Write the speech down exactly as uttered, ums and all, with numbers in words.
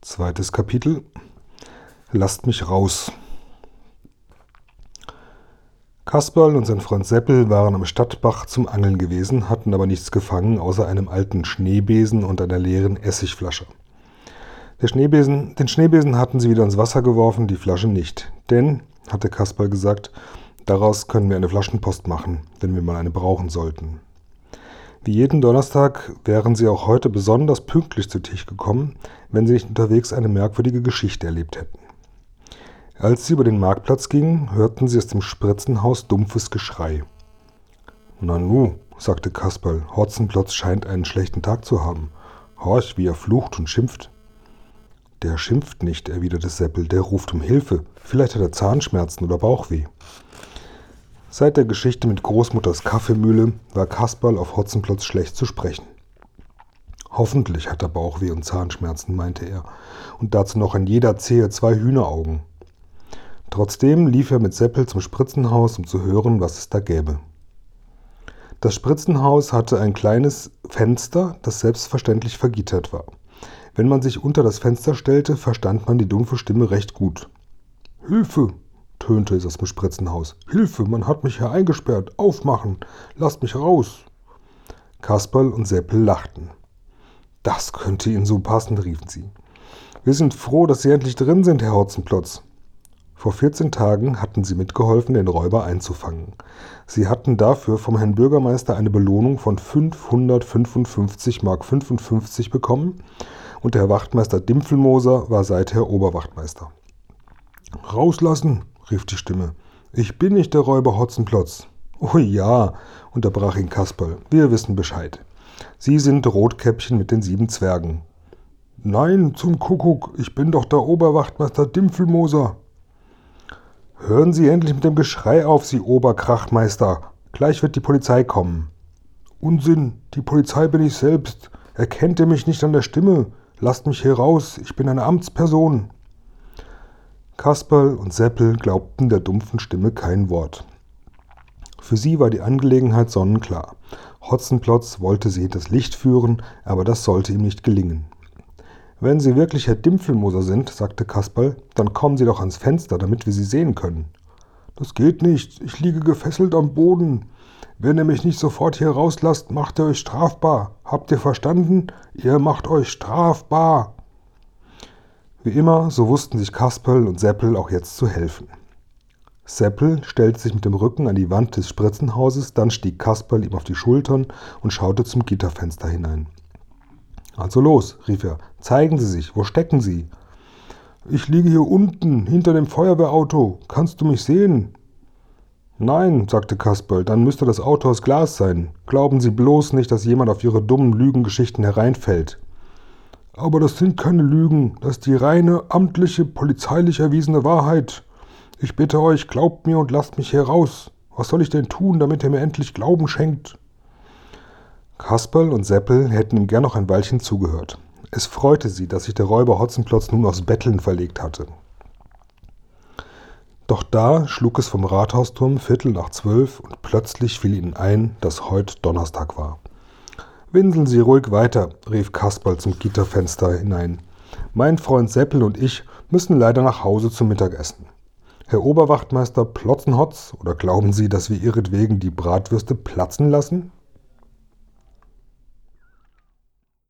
Zweites Kapitel. Lasst mich raus. Kasperl und sein Freund Seppel waren am Stadtbach zum Angeln gewesen, hatten aber nichts gefangen, außer einem alten Schneebesen und einer leeren Essigflasche. Der Schneebesen, den Schneebesen hatten sie wieder ins Wasser geworfen, die Flasche nicht. Denn, hatte Kasperl gesagt, daraus können wir eine Flaschenpost machen, wenn wir mal eine brauchen sollten. Wie jeden Donnerstag wären sie auch heute besonders pünktlich zu Tisch gekommen, wenn sie nicht unterwegs eine merkwürdige Geschichte erlebt hätten. Als sie über den Marktplatz gingen, hörten sie aus dem Spritzenhaus dumpfes Geschrei. »Nanu«, sagte Kasperl, »Hotzenplotz scheint einen schlechten Tag zu haben. Horch, wie er flucht und schimpft.« »Der schimpft nicht«, erwiderte Seppel, »der ruft um Hilfe. Vielleicht hat er Zahnschmerzen oder Bauchweh.« Seit der Geschichte mit Großmutters Kaffeemühle war Kasperl auf Hotzenplotz schlecht zu sprechen. »Hoffentlich hat er Bauchweh und Zahnschmerzen«, meinte er, »und dazu noch an jeder Zehe zwei Hühneraugen.« Trotzdem lief er mit Seppel zum Spritzenhaus, um zu hören, was es da gäbe. Das Spritzenhaus hatte ein kleines Fenster, das selbstverständlich vergittert war. Wenn man sich unter das Fenster stellte, verstand man die dumpfe Stimme recht gut. »Hilfe«, tönte es aus dem Spritzenhaus. »Hilfe, man hat mich hier eingesperrt. Aufmachen, lasst mich raus.« Kasperl und Seppel lachten. »Das könnte Ihnen so passen«, riefen sie. »Wir sind froh, dass Sie endlich drin sind, Herr Hotzenplotz.« Vor vierzehn Tagen hatten sie mitgeholfen, den Räuber einzufangen. Sie hatten dafür vom Herrn Bürgermeister eine Belohnung von fünfhundertfünfundfünfzig Mark fünfundfünfzig bekommen und der Herr Wachtmeister Dimpfelmoser war seither Oberwachtmeister. »Rauslassen«, rief die Stimme. »Ich bin nicht der Räuber Hotzenplotz.« »Oh ja«, unterbrach ihn Kasperl, »wir wissen Bescheid. Sie sind Rotkäppchen mit den sieben Zwergen.« »Nein, zum Kuckuck, ich bin doch der Oberwachtmeister Dimpfelmoser.« »Hören Sie endlich mit dem Geschrei auf, Sie Oberkrachmeister. Gleich wird die Polizei kommen.« »Unsinn, die Polizei bin ich selbst. Erkennt ihr mich nicht an der Stimme? Lasst mich hier raus, ich bin eine Amtsperson.« Kasperl und Seppel glaubten der dumpfen Stimme kein Wort. Für sie war die Angelegenheit sonnenklar. Hotzenplotz wollte sie hinters Licht führen, aber das sollte ihm nicht gelingen. »Wenn Sie wirklich Herr Dimpfelmoser sind«, sagte Kasperl, »dann kommen Sie doch ans Fenster, damit wir Sie sehen können.« »Das geht nicht, ich liege gefesselt am Boden. Wenn ihr mich nicht sofort hier rauslasst, macht ihr euch strafbar. Habt ihr verstanden? Ihr macht euch strafbar.« Wie immer, so wussten sich Kasperl und Seppel auch jetzt zu helfen. Seppel stellte sich mit dem Rücken an die Wand des Spritzenhauses, dann stieg Kasperl ihm auf die Schultern und schaute zum Gitterfenster hinein. »Also los«, rief er, »zeigen Sie sich, wo stecken Sie?« »Ich liege hier unten, hinter dem Feuerwehrauto. Kannst du mich sehen?« »Nein«, sagte Kasperl, »dann müsste das Auto aus Glas sein. Glauben Sie bloß nicht, dass jemand auf Ihre dummen Lügengeschichten hereinfällt.« »Aber das sind keine Lügen, das ist die reine, amtliche, polizeilich erwiesene Wahrheit. Ich bitte euch, glaubt mir und lasst mich hier raus. Was soll ich denn tun, damit ihr mir endlich Glauben schenkt?« Kasperl und Seppel hätten ihm gern noch ein Weilchen zugehört. Es freute sie, dass sich der Räuber Hotzenplotz nun aufs Betteln verlegt hatte. Doch da schlug es vom Rathausturm Viertel nach zwölf und plötzlich fiel ihnen ein, dass heut Donnerstag war. »Winseln Sie ruhig weiter«, rief Kasperl zum Gitterfenster hinein. »Mein Freund Seppel und ich müssen leider nach Hause zum Mittagessen. Herr Oberwachtmeister Plotzenhotz, oder glauben Sie, dass wir ihretwegen die Bratwürste platzen lassen?«